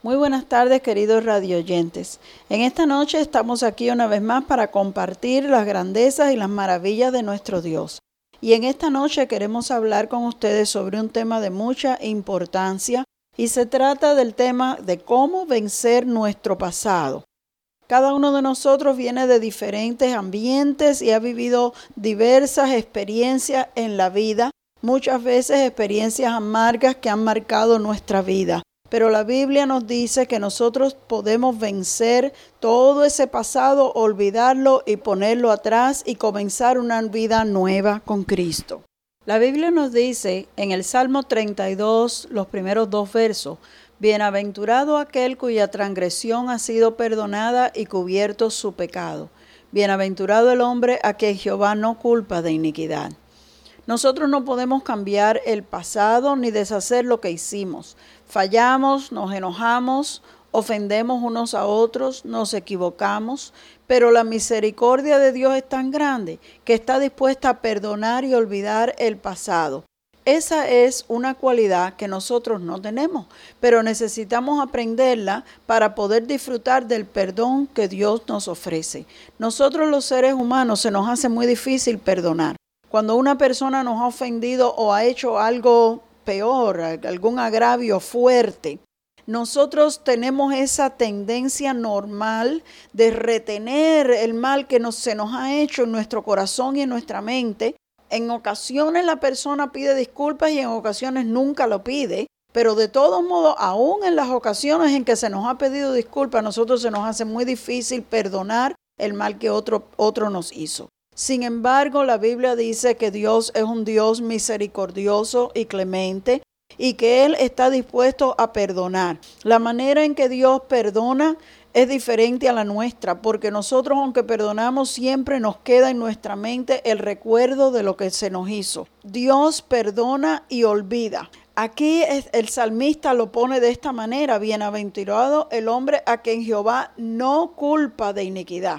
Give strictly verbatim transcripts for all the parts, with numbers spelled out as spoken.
Muy buenas tardes, queridos radioyentes. En esta noche estamos aquí una vez más para compartir las grandezas y las maravillas de nuestro Dios. Y en esta noche queremos hablar con ustedes sobre un tema de mucha importancia y se trata del tema de cómo vencer nuestro pasado. Cada uno de nosotros viene de diferentes ambientes y ha vivido diversas experiencias en la vida, muchas veces experiencias amargas que han marcado nuestra vida. Pero la Biblia nos dice que nosotros podemos vencer todo ese pasado, olvidarlo y ponerlo atrás y comenzar una vida nueva con Cristo. La Biblia nos dice en el Salmo treinta y dos, los primeros dos versos, bienaventurado aquel cuya transgresión ha sido perdonada y cubierto su pecado. Bienaventurado el hombre a quien Jehová no culpa de iniquidad. Nosotros no podemos cambiar el pasado ni deshacer lo que hicimos. Fallamos, nos enojamos, ofendemos unos a otros, nos equivocamos, pero la misericordia de Dios es tan grande que está dispuesta a perdonar y olvidar el pasado. Esa es una cualidad que nosotros no tenemos, pero necesitamos aprenderla para poder disfrutar del perdón que Dios nos ofrece. Nosotros los seres humanos se nos hace muy difícil perdonar. Cuando una persona nos ha ofendido o ha hecho algo peor, algún agravio fuerte, nosotros tenemos esa tendencia normal de retener el mal que nos, se nos ha hecho en nuestro corazón y en nuestra mente. En ocasiones la persona pide disculpas y en ocasiones nunca lo pide, pero de todos modos, aún en las ocasiones en que se nos ha pedido disculpas, a nosotros se nos hace muy difícil perdonar el mal que otro, otro nos hizo. Sin embargo, la Biblia dice que Dios es un Dios misericordioso y clemente y que Él está dispuesto a perdonar. La manera en que Dios perdona es diferente a la nuestra, porque nosotros, aunque perdonamos, siempre nos queda en nuestra mente el recuerdo de lo que se nos hizo. Dios perdona y olvida. Aquí el salmista lo pone de esta manera: bienaventurado el hombre a quien Jehová no culpa de iniquidad.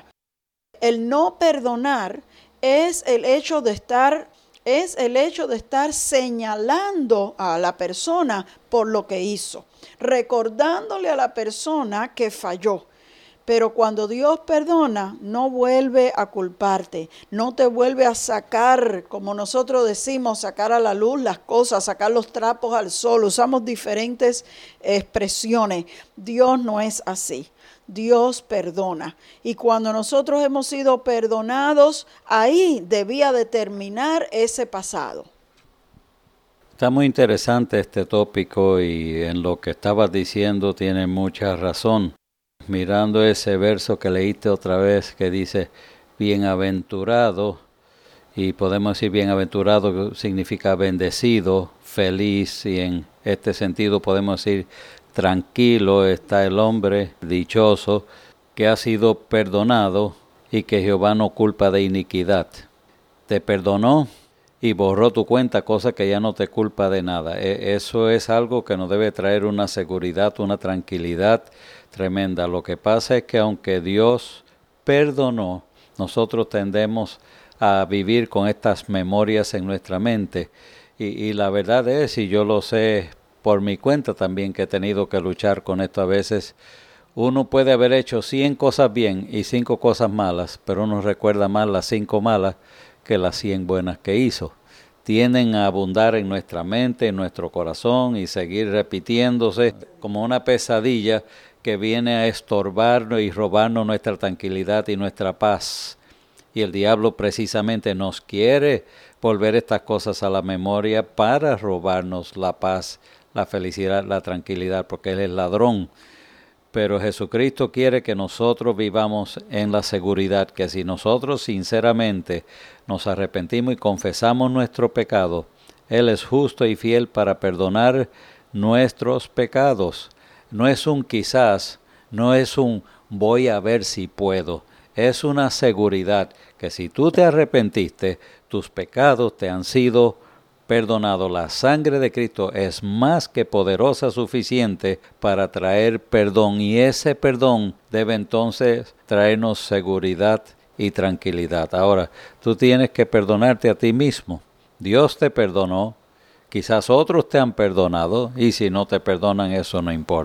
El no perdonar es el hecho de estar, es el hecho de estar señalando a la persona por lo que hizo, recordándole a la persona que falló. Pero cuando Dios perdona, no vuelve a culparte, no te vuelve a sacar, como nosotros decimos, sacar a la luz las cosas, sacar los trapos al sol. Usamos diferentes expresiones. Dios no es así. Dios perdona. Y cuando nosotros hemos sido perdonados, ahí debía de terminar ese pasado. Está muy interesante este tópico y en lo que estabas diciendo tiene mucha razón. Mirando ese verso que leíste otra vez que dice bienaventurado, y podemos decir bienaventurado significa bendecido, feliz, y en este sentido podemos decir tranquilo está el hombre dichoso que ha sido perdonado y que Jehová no culpa de iniquidad. Te perdonó y borró tu cuenta, cosa que ya no te culpa de nada. Eso es algo que nos debe traer una seguridad, una tranquilidad tremenda. Lo que pasa es que aunque Dios perdonó, nosotros tendemos a vivir con estas memorias en nuestra mente. Y, y la verdad es, y yo lo sé por mi cuenta también, que he tenido que luchar con esto a veces, uno puede haber hecho cien cosas bien y cinco cosas malas, pero uno recuerda más las cinco malas que las cien buenas que hizo. Tienden a abundar en nuestra mente, en nuestro corazón y seguir repitiéndose como una pesadilla que viene a estorbarnos y robarnos nuestra tranquilidad y nuestra paz. Y el diablo precisamente nos quiere volver estas cosas a la memoria para robarnos la paz, la felicidad, la tranquilidad, porque Él es ladrón. Pero Jesucristo quiere que nosotros vivamos en la seguridad que si nosotros sinceramente nos arrepentimos y confesamos nuestro pecado, Él es justo y fiel para perdonar nuestros pecados. No es un quizás, no es un voy a ver si puedo. Es una seguridad que si tú te arrepentiste, tus pecados te han sido perdonado. La sangre de Cristo es más que poderosa, suficiente para traer perdón, y ese perdón debe entonces traernos seguridad y tranquilidad. Ahora, tú tienes que perdonarte a ti mismo. Dios te perdonó, quizás otros te han perdonado, y si no te perdonan eso no importa,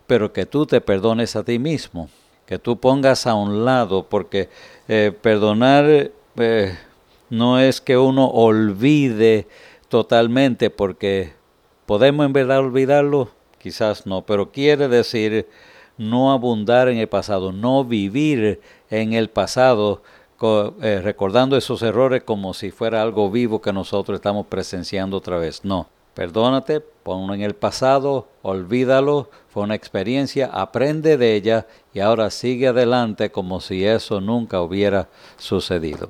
pero que tú te perdones a ti mismo, que tú pongas a un lado, porque eh, perdonar eh, no es que uno olvide totalmente, porque podemos en verdad olvidarlo, quizás no, pero quiere decir no abundar en el pasado, no vivir en el pasado, eh, recordando esos errores como si fuera algo vivo que nosotros estamos presenciando otra vez. No, perdónate, ponlo en el pasado, olvídalo, fue una experiencia, aprende de ella y ahora sigue adelante como si eso nunca hubiera sucedido.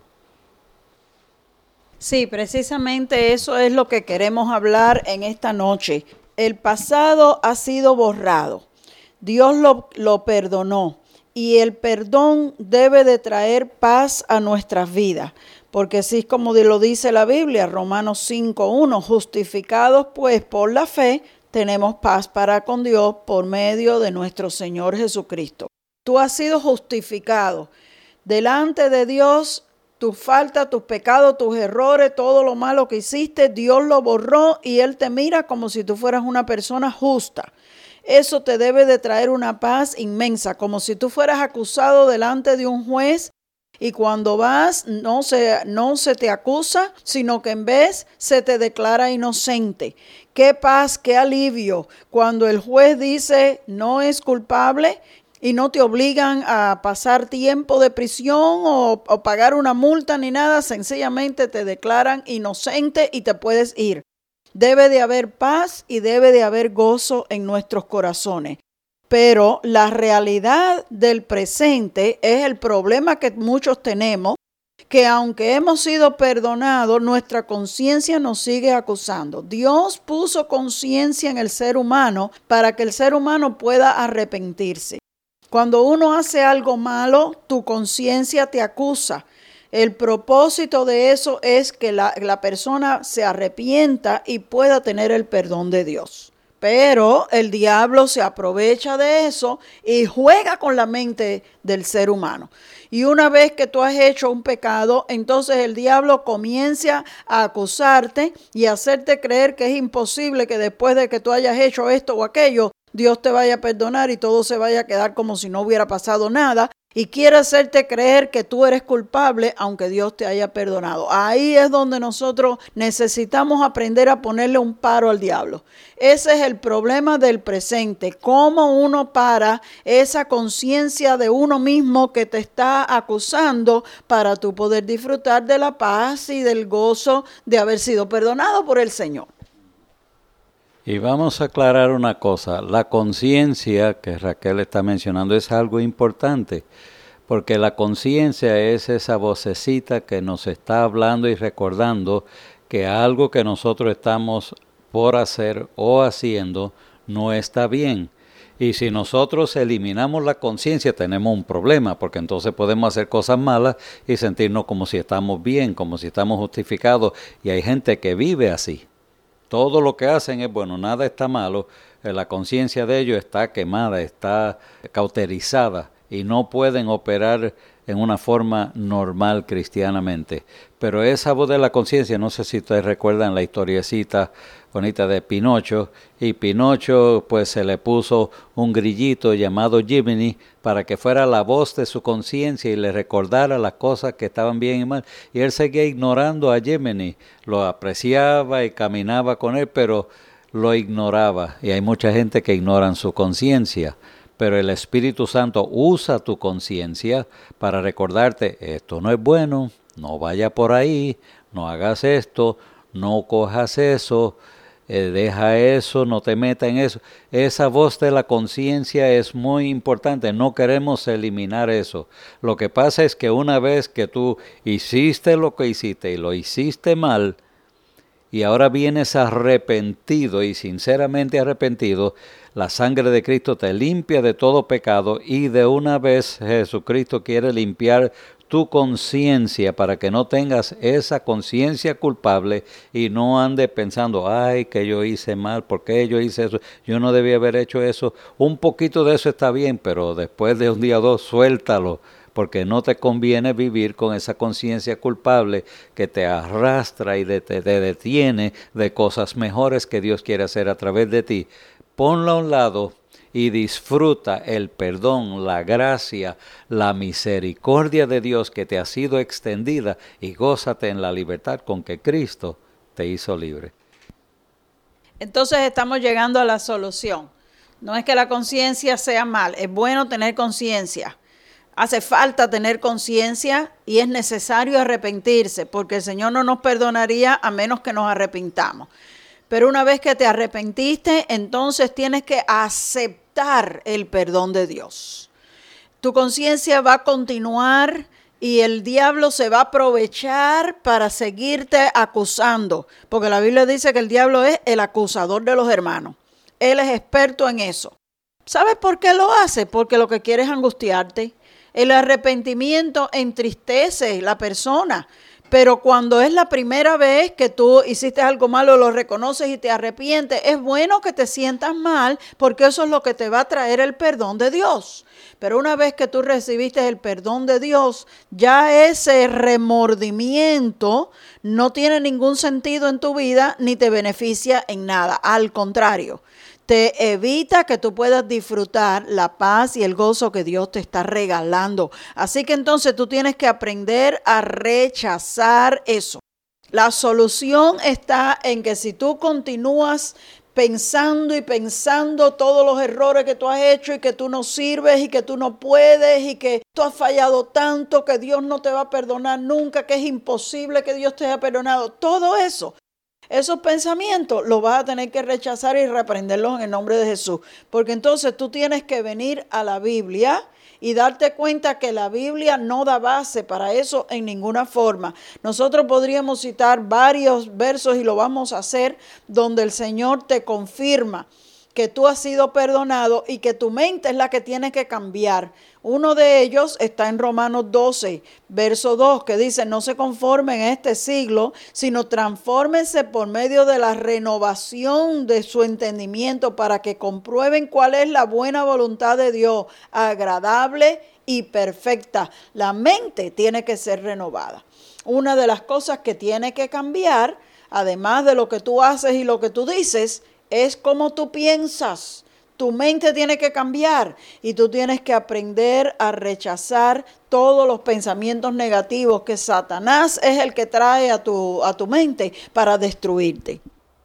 Sí, precisamente eso es lo que queremos hablar en esta noche. El pasado ha sido borrado. Dios lo, lo perdonó y el perdón debe de traer paz a nuestras vidas. Porque así es como lo dice la Biblia, Romanos cinco uno, justificados pues por la fe, tenemos paz para con Dios por medio de nuestro Señor Jesucristo. Tú has sido justificado delante de Dios. Tus faltas, tus pecados, tus errores, todo lo malo que hiciste, Dios lo borró y Él te mira como si tú fueras una persona justa. Eso te debe de traer una paz inmensa, como si tú fueras acusado delante de un juez y cuando vas no se, no se te acusa, sino que en vez se te declara inocente. Qué paz, qué alivio cuando el juez dice no es culpable y no te obligan a pasar tiempo de prisión o, o pagar una multa ni nada, sencillamente te declaran inocente y te puedes ir. Debe de haber paz y debe de haber gozo en nuestros corazones. Pero la realidad del presente es el problema que muchos tenemos, que aunque hemos sido perdonados, nuestra conciencia nos sigue acusando. Dios puso conciencia en el ser humano para que el ser humano pueda arrepentirse. Cuando uno hace algo malo, tu conciencia te acusa. El propósito de eso es que la, la persona se arrepienta y pueda tener el perdón de Dios. Pero el diablo se aprovecha de eso y juega con la mente del ser humano. Y una vez que tú has hecho un pecado, entonces el diablo comienza a acusarte y a hacerte creer que es imposible que después de que tú hayas hecho esto o aquello, Dios te vaya a perdonar y todo se vaya a quedar como si no hubiera pasado nada. Y quiere hacerte creer que tú eres culpable aunque Dios te haya perdonado. Ahí es donde nosotros necesitamos aprender a ponerle un paro al diablo. Ese es el problema del presente. Cómo uno para esa conciencia de uno mismo que te está acusando para tú poder disfrutar de la paz y del gozo de haber sido perdonado por el Señor. Y vamos a aclarar una cosa, la conciencia que Raquel está mencionando es algo importante, porque la conciencia es esa vocecita que nos está hablando y recordando que algo que nosotros estamos por hacer o haciendo no está bien. Y si nosotros eliminamos la conciencia tenemos un problema, porque entonces podemos hacer cosas malas y sentirnos como si estamos bien, como si estamos justificados, y hay gente que vive así. Todo lo que hacen es bueno, nada está malo, la conciencia de ellos está quemada, está cauterizada y no pueden operar en una forma normal cristianamente. Pero esa voz de la conciencia, no sé si ustedes recuerdan la historiecita bonita de Pinocho, y Pinocho pues se le puso un grillito llamado Jiminy para que fuera la voz de su conciencia y le recordara las cosas que estaban bien y mal, y él seguía ignorando a Jiminy, lo apreciaba y caminaba con él, pero lo ignoraba, y hay mucha gente que ignoran su conciencia. Pero el Espíritu Santo usa tu conciencia para recordarte, esto no es bueno, no vaya por ahí, no hagas esto, no cojas eso, eh, deja eso, no te metas en eso. Esa voz de la conciencia es muy importante, no queremos eliminar eso. Lo que pasa es que una vez que tú hiciste lo que hiciste y lo hiciste mal, y ahora vienes arrepentido y sinceramente arrepentido, la sangre de Cristo te limpia de todo pecado y de una vez Jesucristo quiere limpiar tu conciencia para que no tengas esa conciencia culpable y no andes pensando, ay, que yo hice mal, ¿por qué yo hice eso? Yo no debía haber hecho eso. Un poquito de eso está bien, pero después de un día o dos, suéltalo, porque no te conviene vivir con esa conciencia culpable que te arrastra y te, te, te detiene de cosas mejores que Dios quiere hacer a través de ti. Ponlo a un lado y disfruta el perdón, la gracia, la misericordia de Dios que te ha sido extendida y gózate en la libertad con que Cristo te hizo libre. Entonces estamos llegando a la solución. No es que la conciencia sea mal, es bueno tener conciencia. Hace falta tener conciencia y es necesario arrepentirse, porque el Señor no nos perdonaría a menos que nos arrepintamos. Pero una vez que te arrepentiste, entonces tienes que aceptar el perdón de Dios. Tu conciencia va a continuar y el diablo se va a aprovechar para seguirte acusando, porque la Biblia dice que el diablo es el acusador de los hermanos. Él es experto en eso. ¿Sabes por qué lo hace? Porque lo que quiere es angustiarte. El arrepentimiento entristece a la persona, pero cuando es la primera vez que tú hiciste algo malo, lo reconoces y te arrepientes, es bueno que te sientas mal, porque eso es lo que te va a traer el perdón de Dios. Pero una vez que tú recibiste el perdón de Dios, ya ese remordimiento no tiene ningún sentido en tu vida ni te beneficia en nada. Al contrario, te evita que tú puedas disfrutar la paz y el gozo que Dios te está regalando. Así que entonces tú tienes que aprender a rechazar eso. La solución está en que si tú continúas pensando y pensando todos los errores que tú has hecho y que tú no sirves y que tú no puedes y que tú has fallado tanto que Dios no te va a perdonar nunca, que es imposible que Dios te haya perdonado, todo eso. Esos pensamientos los vas a tener que rechazar y reprenderlos en el nombre de Jesús. Porque entonces tú tienes que venir a la Biblia y darte cuenta que la Biblia no da base para eso en ninguna forma. Nosotros podríamos citar varios versos y lo vamos a hacer donde el Señor te confirma que tú has sido perdonado y que tu mente es la que tiene que cambiar. Uno de ellos está en Romanos doce, verso dos, que dice: no se conformen a este siglo, sino transfórmense por medio de la renovación de su entendimiento para que comprueben cuál es la buena voluntad de Dios, agradable y perfecta. La mente tiene que ser renovada. Una de las cosas que tiene que cambiar, además de lo que tú haces y lo que tú dices, es cómo tú piensas. Tu mente tiene que cambiar y tú tienes que aprender a rechazar todos los pensamientos negativos que Satanás es el que trae a tu, a tu mente para destruirte.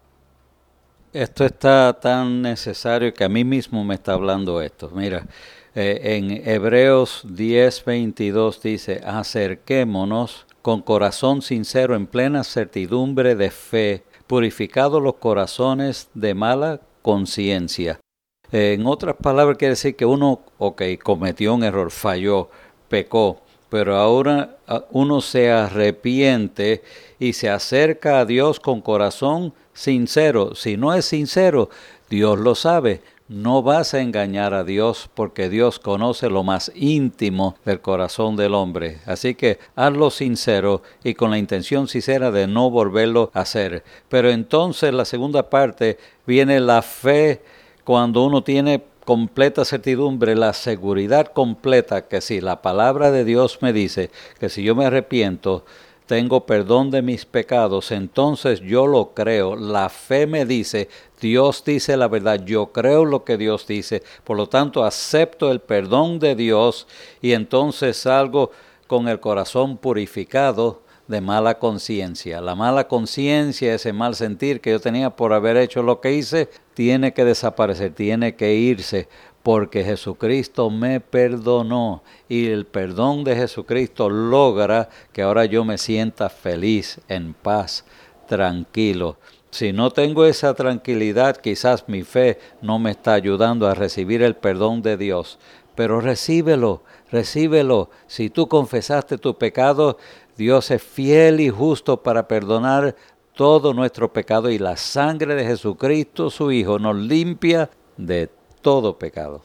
Esto está tan necesario que a mí mismo me está hablando esto. Mira, eh, en Hebreos diez veintidós dice: acerquémonos con corazón sincero en plena certidumbre de fe, purificados los corazones de mala conciencia. Eh, en otras palabras, quiere decir que uno, ok, cometió un error, falló, pecó, pero ahora uno se arrepiente y se acerca a Dios con corazón sincero. Si no es sincero, Dios lo sabe. No vas a engañar a Dios porque Dios conoce lo más íntimo del corazón del hombre. Así que hazlo sincero y con la intención sincera de no volverlo a hacer. Pero entonces la segunda parte viene la fe, cuando uno tiene completa certidumbre, la seguridad completa que si la palabra de Dios me dice que si yo me arrepiento, tengo perdón de mis pecados, entonces yo lo creo. La fe me dice, Dios dice la verdad, yo creo lo que Dios dice, por lo tanto acepto el perdón de Dios y entonces salgo con el corazón purificado de mala conciencia. La mala conciencia, ese mal sentir que yo tenía por haber hecho lo que hice, tiene que desaparecer, tiene que irse, porque Jesucristo me perdonó y el perdón de Jesucristo logra que ahora yo me sienta feliz, en paz, tranquilo. Si no tengo esa tranquilidad, quizás mi fe no me está ayudando a recibir el perdón de Dios, pero recíbelo, recíbelo. Si tú confesaste tu pecado, Dios es fiel y justo para perdonar todo nuestro pecado y la sangre de Jesucristo, su Hijo, nos limpia de todo pecado.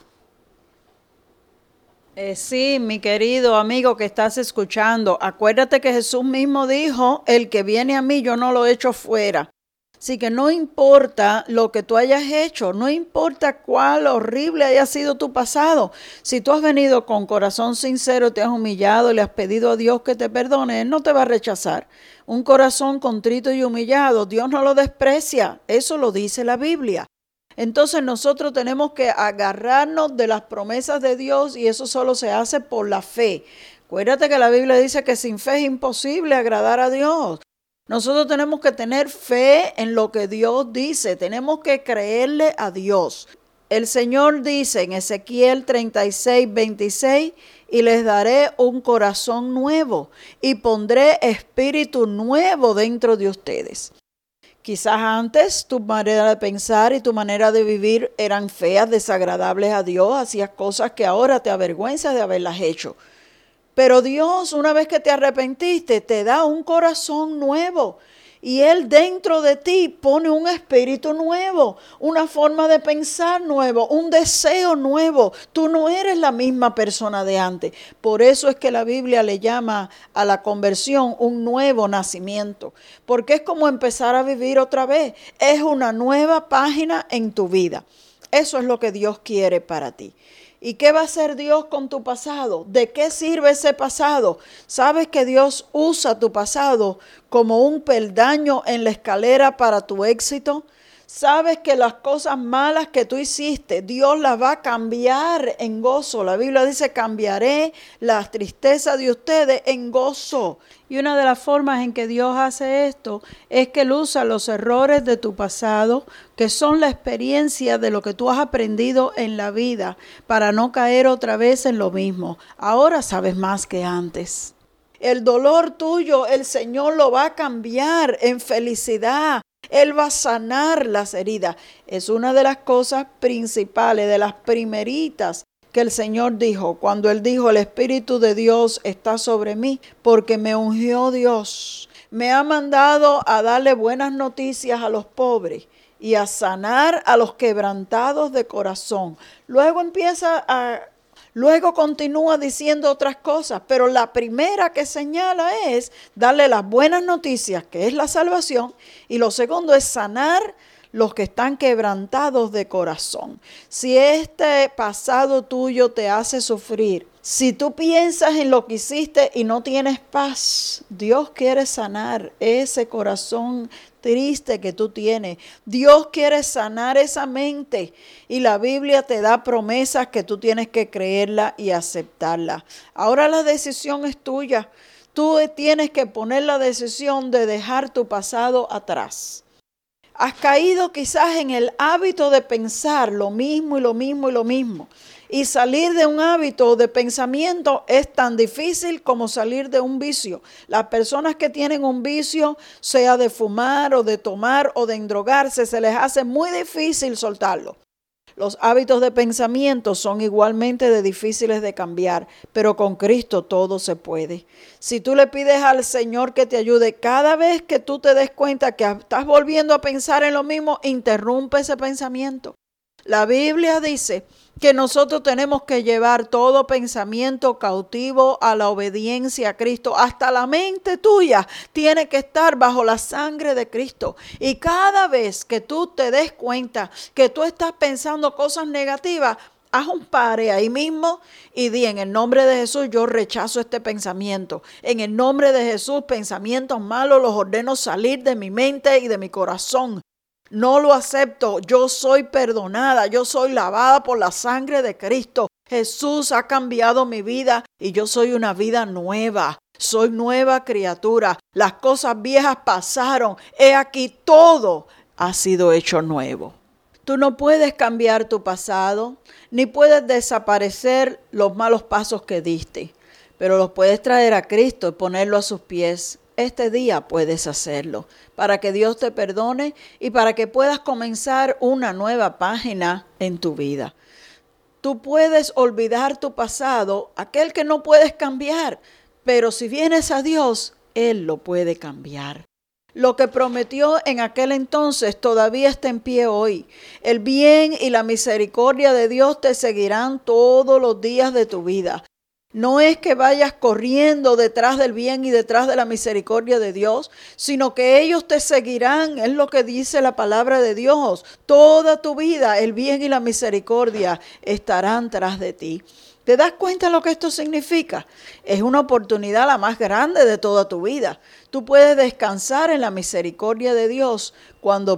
Eh, sí, mi querido amigo que estás escuchando, acuérdate que Jesús mismo dijo: el que viene a mí yo no lo echo fuera. Así que no importa lo que tú hayas hecho, no importa cuál horrible haya sido tu pasado. Si tú has venido con corazón sincero, te has humillado y le has pedido a Dios que te perdone, Él no te va a rechazar. Un corazón contrito y humillado, Dios no lo desprecia. Eso lo dice la Biblia. Entonces nosotros tenemos que agarrarnos de las promesas de Dios y eso solo se hace por la fe. Acuérdate que la Biblia dice que sin fe es imposible agradar a Dios. Nosotros tenemos que tener fe en lo que Dios dice, tenemos que creerle a Dios. El Señor dice en Ezequiel treinta y seis, veintiséis, y les daré un corazón nuevo y pondré espíritu nuevo dentro de ustedes. Quizás antes tu manera de pensar y tu manera de vivir eran feas, desagradables a Dios, hacías cosas que ahora te avergüenzas de haberlas hecho. Pero Dios, una vez que te arrepentiste, te da un corazón nuevo. Y Él dentro de ti pone un espíritu nuevo, una forma de pensar nuevo, un deseo nuevo. Tú no eres la misma persona de antes. Por eso es que la Biblia le llama a la conversión un nuevo nacimiento. Porque es como empezar a vivir otra vez. Es una nueva página en tu vida. Eso es lo que Dios quiere para ti. ¿Y qué va a hacer Dios con tu pasado? ¿De qué sirve ese pasado? ¿Sabes que Dios usa tu pasado como un peldaño en la escalera para tu éxito? ¿Sabes que las cosas malas que tú hiciste, Dios las va a cambiar en gozo? La Biblia dice, cambiaré las tristezas de ustedes en gozo. Y una de las formas en que Dios hace esto es que Él usa los errores de tu pasado, que son la experiencia de lo que tú has aprendido en la vida, para no caer otra vez en lo mismo. Ahora sabes más que antes. El dolor tuyo, el Señor lo va a cambiar en felicidad. Él va a sanar las heridas. Es una de las cosas principales, de las primeritas que el Señor dijo, cuando Él dijo, el Espíritu de Dios está sobre mí, porque me ungió Dios. Me ha mandado a darle buenas noticias a los pobres y a sanar a los quebrantados de corazón. Luego empieza a... Luego continúa diciendo otras cosas, pero la primera que señala es darle las buenas noticias, que es la salvación, y lo segundo es sanar los que están quebrantados de corazón. Si este pasado tuyo te hace sufrir, si tú piensas en lo que hiciste y no tienes paz, Dios quiere sanar ese corazón triste que tú tienes. Dios quiere sanar esa mente y la Biblia te da promesas que tú tienes que creerla y aceptarla. Ahora la decisión es tuya. Tú tienes que poner la decisión de dejar tu pasado atrás. Has caído quizás en el hábito de pensar lo mismo y lo mismo y lo mismo. Y salir de un hábito de pensamiento es tan difícil como salir de un vicio. Las personas que tienen un vicio, sea de fumar o de tomar o de endrogarse, se les hace muy difícil soltarlo. Los hábitos de pensamiento son igualmente de difíciles de cambiar, pero con Cristo todo se puede. Si tú le pides al Señor que te ayude, cada vez que tú te des cuenta que estás volviendo a pensar en lo mismo, interrumpe ese pensamiento. La Biblia dice que nosotros tenemos que llevar todo pensamiento cautivo a la obediencia a Cristo. Hasta la mente tuya tiene que estar bajo la sangre de Cristo. Y cada vez que tú te des cuenta que tú estás pensando cosas negativas, haz un pare ahí mismo y di, en el nombre de Jesús, yo rechazo este pensamiento. En el nombre de Jesús, pensamientos malos los ordeno salir de mi mente y de mi corazón. No lo acepto, yo soy perdonada, yo soy lavada por la sangre de Cristo. Jesús ha cambiado mi vida y yo soy una vida nueva. Soy nueva criatura. Las cosas viejas pasaron. He aquí todo ha sido hecho nuevo. Tú no puedes cambiar tu pasado, ni puedes desaparecer los malos pasos que diste, pero los puedes traer a Cristo y ponerlo a sus pies. Este día puedes hacerlo para que Dios te perdone y para que puedas comenzar una nueva página en tu vida. Tú puedes olvidar tu pasado, aquel que no puedes cambiar, pero si vienes a Dios, Él lo puede cambiar. Lo que prometió en aquel entonces todavía está en pie hoy. El bien y la misericordia de Dios te seguirán todos los días de tu vida. No es que vayas corriendo detrás del bien y detrás de la misericordia de Dios, sino que ellos te seguirán, es lo que dice la palabra de Dios. Toda tu vida el bien y la misericordia estarán tras de ti. ¿Te das cuenta lo que esto significa? Es una oportunidad la más grande de toda tu vida. Tú puedes descansar en la misericordia de Dios cuando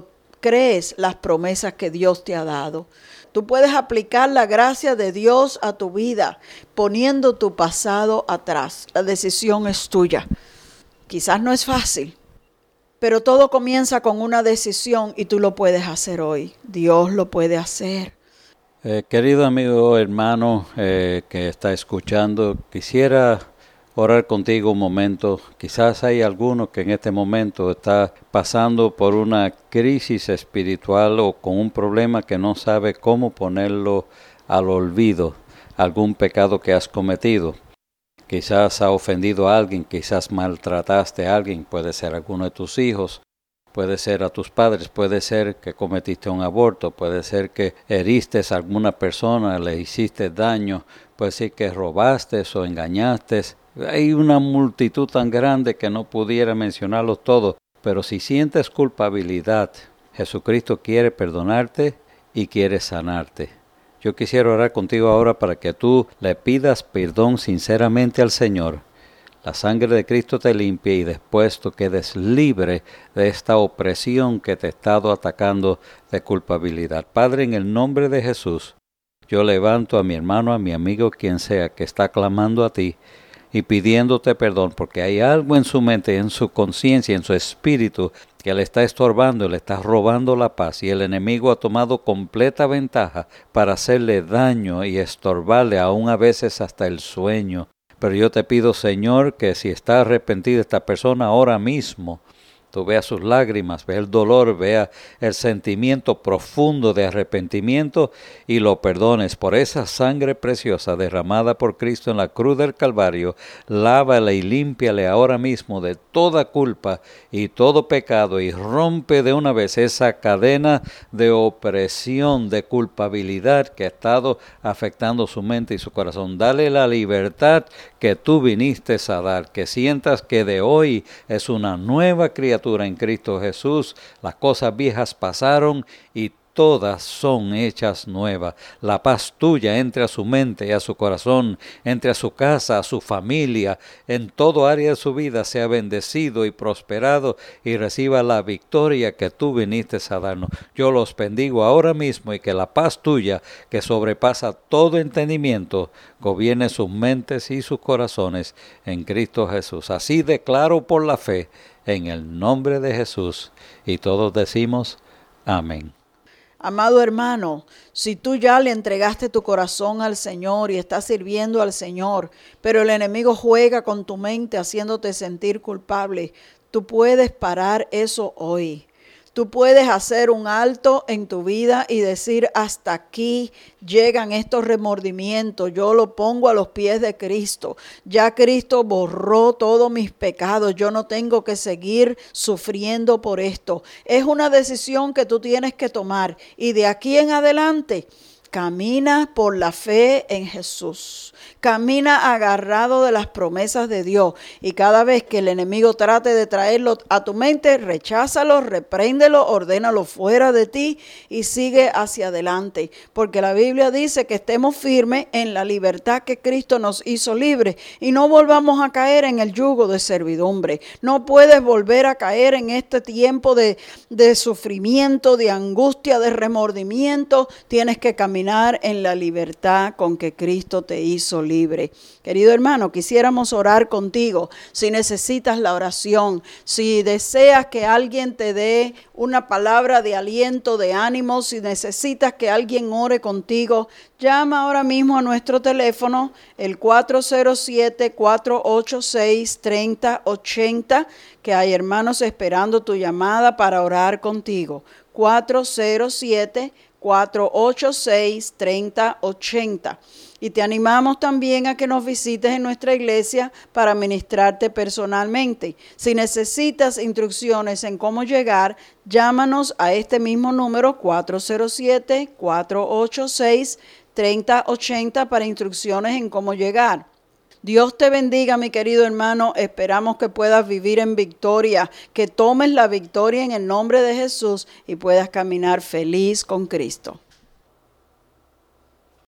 crees las promesas que Dios te ha dado. Tú puedes aplicar la gracia de Dios a tu vida poniendo tu pasado atrás. La decisión es tuya. Quizás no es fácil, pero todo comienza con una decisión y tú lo puedes hacer hoy. Dios lo puede hacer. Eh, querido amigo, hermano eh, que está escuchando, quisiera orar contigo un momento. Quizás hay alguno que en este momento está pasando por una crisis espiritual o con un problema que no sabe cómo ponerlo al olvido, algún pecado que has cometido. Quizás ha ofendido a alguien, quizás maltrataste a alguien, puede ser alguno de tus hijos, puede ser a tus padres, puede ser que cometiste un aborto, puede ser que heriste a alguna persona, le hiciste daño, puede ser que robaste o engañaste. Hay una multitud tan grande que no pudiera mencionarlos todos, pero si sientes culpabilidad, Jesucristo quiere perdonarte y quiere sanarte. Yo quisiera orar contigo ahora para que tú le pidas perdón sinceramente al Señor. La sangre de Cristo te limpie y después tú quedes libre de esta opresión que te ha estado atacando de culpabilidad. Padre, en el nombre de Jesús, yo levanto a mi hermano, a mi amigo, quien sea, que está clamando a ti y pidiéndote perdón, porque hay algo en su mente, en su conciencia, en su espíritu, que le está estorbando, le está robando la paz, y el enemigo ha tomado completa ventaja para hacerle daño y estorbarle, aún a veces hasta el sueño. Pero yo te pido, Señor, que si está arrepentida esta persona ahora mismo, tú veas sus lágrimas, vea el dolor, vea el sentimiento profundo de arrepentimiento y lo perdones por esa sangre preciosa derramada por Cristo en la cruz del Calvario. Lávale y límpiale ahora mismo de toda culpa y todo pecado y rompe de una vez esa cadena de opresión, de culpabilidad que ha estado afectando su mente y su corazón. Dale la libertad que tú viniste a dar, que sientas que de hoy es una nueva criatura en Cristo Jesús. Las cosas viejas pasaron y todas son hechas nuevas. La paz tuya entre a su mente y a su corazón, entre a su casa, a su familia, en todo área de su vida sea bendecido y prosperado y reciba la victoria que tú viniste a darnos. Yo los bendigo ahora mismo y que la paz tuya, que sobrepasa todo entendimiento, gobierne sus mentes y sus corazones en Cristo Jesús. Así declaro por la fe en el nombre de Jesús. Y todos decimos amén. Amado hermano, si tú ya le entregaste tu corazón al Señor y estás sirviendo al Señor, pero el enemigo juega con tu mente haciéndote sentir culpable, tú puedes parar eso hoy. Tú puedes hacer un alto en tu vida y decir, hasta aquí llegan estos remordimientos, yo lo pongo a los pies de Cristo. Ya Cristo borró todos mis pecados, yo no tengo que seguir sufriendo por esto. Es una decisión que tú tienes que tomar y de aquí en adelante camina por la fe en Jesús. Camina agarrado de las promesas de Dios. Y cada vez que el enemigo trate de traerlo a tu mente, recházalo, repréndelo, ordénalo fuera de ti y sigue hacia adelante. Porque la Biblia dice que estemos firmes en la libertad que Cristo nos hizo libres y no volvamos a caer en el yugo de servidumbre. No puedes volver a caer en este tiempo de, de sufrimiento, de angustia, de remordimiento. Tienes que caminar en la libertad con que Cristo te hizo libre. Querido hermano, quisiéramos orar contigo. Si necesitas la oración, si deseas que alguien te dé una palabra de aliento, de ánimo, si necesitas que alguien ore contigo, llama ahora mismo a nuestro teléfono, el cuatro cero siete, cuatro ocho seis, tres cero ocho cero, que hay hermanos esperando tu llamada para orar contigo. cuatro cero siete, cuatro ocho seis, tres cero ocho cero. Y te animamos también a que nos visites en nuestra iglesia para ministrarte personalmente. Si necesitas instrucciones en cómo llegar, llámanos a este mismo número cuatro cero siete, cuatro ocho seis, tres cero ocho cero para instrucciones en cómo llegar. Dios te bendiga, mi querido hermano. Esperamos que puedas vivir en victoria, que tomes la victoria en el nombre de Jesús y puedas caminar feliz con Cristo.